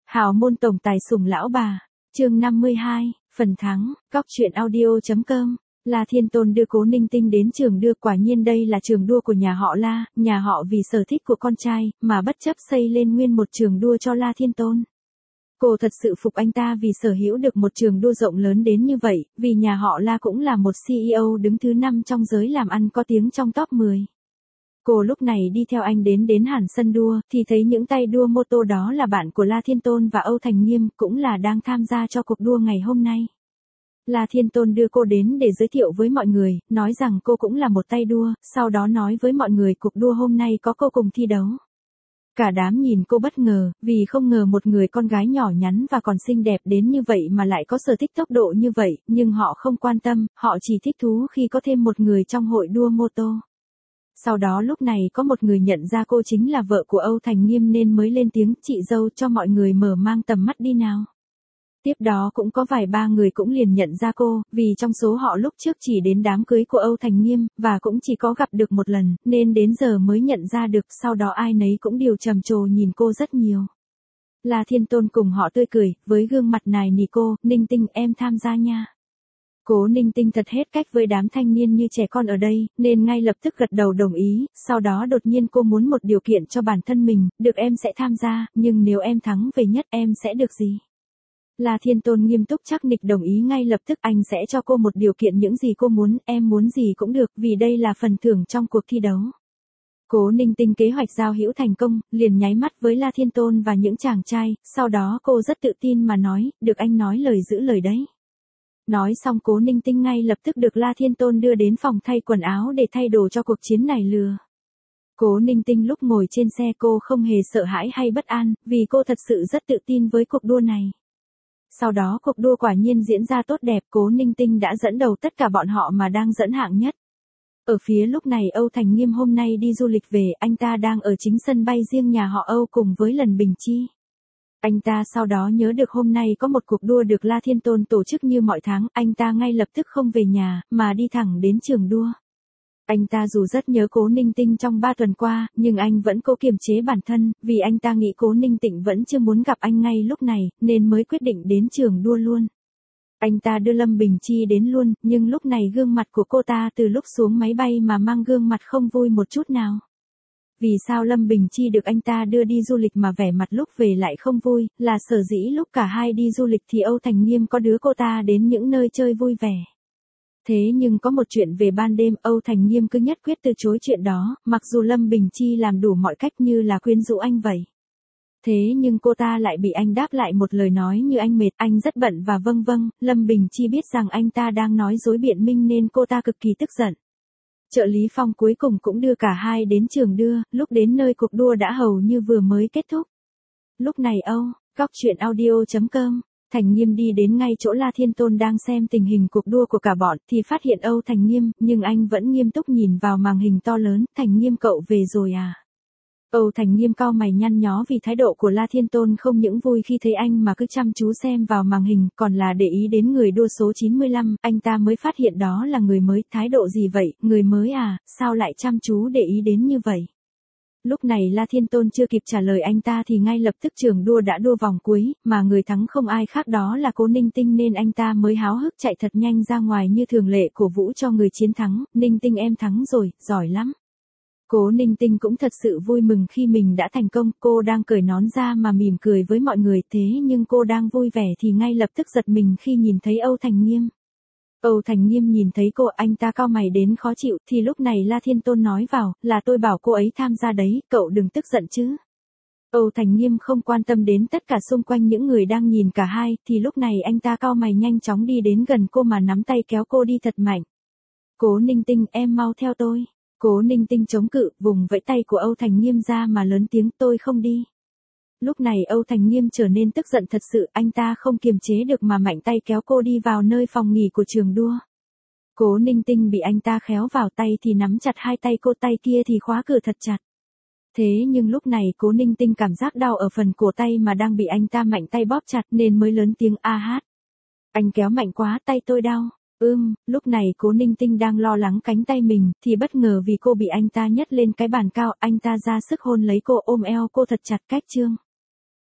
Hào môn tổng tài sủng lão bà, chương 52, phần thắng, góc truyện audio.com. La Thiên Tôn đưa Cố Ninh Tinh đến trường đưa, quả nhiên đây là trường đua của nhà họ La, nhà họ vì sở thích của con trai, mà bất chấp xây lên nguyên một trường đua cho La Thiên Tôn. Cô thật sự phục anh ta vì sở hữu được một trường đua rộng lớn đến như vậy, vì nhà họ La cũng là một CEO đứng thứ 5 trong giới làm ăn có tiếng trong top 10. Cô lúc này đi theo anh đến hẳn sân đua, thì thấy những tay đua mô tô đó là bạn của La Thiên Tôn và Âu Thành Nghiêm, cũng là đang tham gia cho cuộc đua ngày hôm nay. La Thiên Tôn đưa cô đến để giới thiệu với mọi người, nói rằng cô cũng là một tay đua, sau đó nói với mọi người cuộc đua hôm nay có cô cùng thi đấu. Cả đám nhìn cô bất ngờ, vì không ngờ một người con gái nhỏ nhắn và còn xinh đẹp đến như vậy mà lại có sở thích tốc độ như vậy, nhưng họ không quan tâm, họ chỉ thích thú khi có thêm một người trong hội đua mô tô. Sau đó lúc này có một người nhận ra cô chính là vợ của Âu Thành Nghiêm nên mới lên tiếng, chị dâu cho mọi người mở mang tầm mắt đi nào. Tiếp đó cũng có vài ba người cũng liền nhận ra cô, vì trong số họ lúc trước chỉ đến đám cưới của Âu Thành Nghiêm, và cũng chỉ có gặp được một lần, nên đến giờ mới nhận ra được, sau đó ai nấy cũng đều trầm trồ nhìn cô rất nhiều. La Thiên Tôn cùng họ tươi cười, với gương mặt nài nỉ cô, Ninh Tinh em tham gia nha. Cố Ninh Tinh thật hết cách với đám thanh niên như trẻ con ở đây, nên ngay lập tức gật đầu đồng ý, sau đó đột nhiên cô muốn một điều kiện cho bản thân mình, được em sẽ tham gia, nhưng nếu em thắng về nhất em sẽ được gì? La Thiên Tôn nghiêm túc chắc nịch đồng ý ngay lập tức, anh sẽ cho cô một điều kiện, những gì cô muốn, em muốn gì cũng được, vì đây là phần thưởng trong cuộc thi đấu. Cố Ninh Tinh kế hoạch giao hữu thành công, liền nháy mắt với La Thiên Tôn và những chàng trai, sau đó cô rất tự tin mà nói, được anh nói lời giữ lời đấy. Nói xong Cố Ninh Tinh ngay lập tức được La Thiên Tôn đưa đến phòng thay quần áo để thay đồ cho cuộc chiến này lừa. Cố Ninh Tinh lúc ngồi trên xe cô không hề sợ hãi hay bất an, vì cô thật sự rất tự tin với cuộc đua này. Sau đó cuộc đua quả nhiên diễn ra tốt đẹp, Cố Ninh Tinh đã dẫn đầu tất cả bọn họ mà đang dẫn hạng nhất. Ở phía lúc này Âu Thành Nghiêm hôm nay đi du lịch về, anh ta đang ở chính sân bay riêng nhà họ Âu cùng với Lần Bình Chi. Anh ta sau đó nhớ được hôm nay có một cuộc đua được La Thiên Tôn tổ chức như mọi tháng, anh ta ngay lập tức không về nhà, mà đi thẳng đến trường đua. Anh ta dù rất nhớ Cố Ninh Tinh trong 3 tuần qua, nhưng anh vẫn cố kiềm chế bản thân, vì anh ta nghĩ Cố Ninh Tinh vẫn chưa muốn gặp anh ngay lúc này, nên mới quyết định đến trường đua luôn. Anh ta đưa Lâm Bình Chi đến luôn, nhưng lúc này gương mặt của cô ta từ lúc xuống máy bay mà mang gương mặt không vui một chút nào. Vì sao Lâm Bình Chi được anh ta đưa đi du lịch mà vẻ mặt lúc về lại không vui, là sở dĩ lúc cả hai đi du lịch thì Âu Thành Nghiêm có đứa cô ta đến những nơi chơi vui vẻ. Thế nhưng có một chuyện về ban đêm, Âu Thành Nghiêm cứ nhất quyết từ chối chuyện đó, mặc dù Lâm Bình Chi làm đủ mọi cách như là quyến rũ anh vậy. Thế nhưng cô ta lại bị anh đáp lại một lời nói như anh mệt, anh rất bận và vâng vâng, Lâm Bình Chi biết rằng anh ta đang nói dối biện minh nên cô ta cực kỳ tức giận. Trợ lý Phong cuối cùng cũng đưa cả hai đến trường đưa, lúc đến nơi cuộc đua đã hầu như vừa mới kết thúc. Lúc này góc truyện audio.com, Thành Nghiêm đi đến ngay chỗ La Thiên Tôn đang xem tình hình cuộc đua của cả bọn, thì phát hiện Âu Thành Nghiêm, nhưng anh vẫn nghiêm túc nhìn vào màn hình to lớn, Thành Nghiêm cậu về rồi à? Âu Thành Nghiêm cau mày nhăn nhó vì thái độ của La Thiên Tôn không những vui khi thấy anh mà cứ chăm chú xem vào màn hình, còn là để ý đến người đua số 95, anh ta mới phát hiện đó là người mới, thái độ gì vậy, người mới à, sao lại chăm chú để ý đến như vậy? Lúc này La Thiên Tôn chưa kịp trả lời anh ta thì ngay lập tức trường đua đã đua vòng cuối, mà người thắng không ai khác đó là Cố Ninh Tinh nên anh ta mới háo hức chạy thật nhanh ra ngoài như thường lệ cổ vũ cho người chiến thắng, Ninh Tinh em thắng rồi, giỏi lắm. Cố Ninh Tinh cũng thật sự vui mừng khi mình đã thành công, cô đang cởi nón ra mà mỉm cười với mọi người, thế nhưng cô đang vui vẻ thì ngay lập tức giật mình khi nhìn thấy Âu Thành Nghiêm. Âu Thành Nghiêm nhìn thấy cô, anh ta cau mày đến khó chịu, thì lúc này La Thiên Tôn nói vào, là tôi bảo cô ấy tham gia đấy, cậu đừng tức giận chứ. Âu Thành Nghiêm không quan tâm đến tất cả xung quanh những người đang nhìn cả hai, thì lúc này anh ta cau mày nhanh chóng đi đến gần cô mà nắm tay kéo cô đi thật mạnh. Cố Ninh Tinh em mau theo tôi. Cố Ninh Tinh chống cự, vùng vẫy tay của Âu Thành Nghiêm ra mà lớn tiếng, tôi không đi. Lúc này Âu Thành Nghiêm trở nên tức giận thật sự, anh ta không kiềm chế được mà mạnh tay kéo cô đi vào nơi phòng nghỉ của trường đua. Cố Ninh Tinh bị anh ta khéo vào tay thì nắm chặt hai tay cô, tay kia thì khóa cửa thật chặt. Thế nhưng lúc này Cố Ninh Tinh cảm giác đau ở phần cổ tay mà đang bị anh ta mạnh tay bóp chặt nên mới lớn tiếng a hát. Anh kéo mạnh quá, tay tôi đau. Lúc này Cố Ninh Tinh đang lo lắng cánh tay mình, thì bất ngờ vì cô bị anh ta nhấc lên cái bàn cao, anh ta ra sức hôn lấy cô, ôm eo cô thật chặt, cách chương.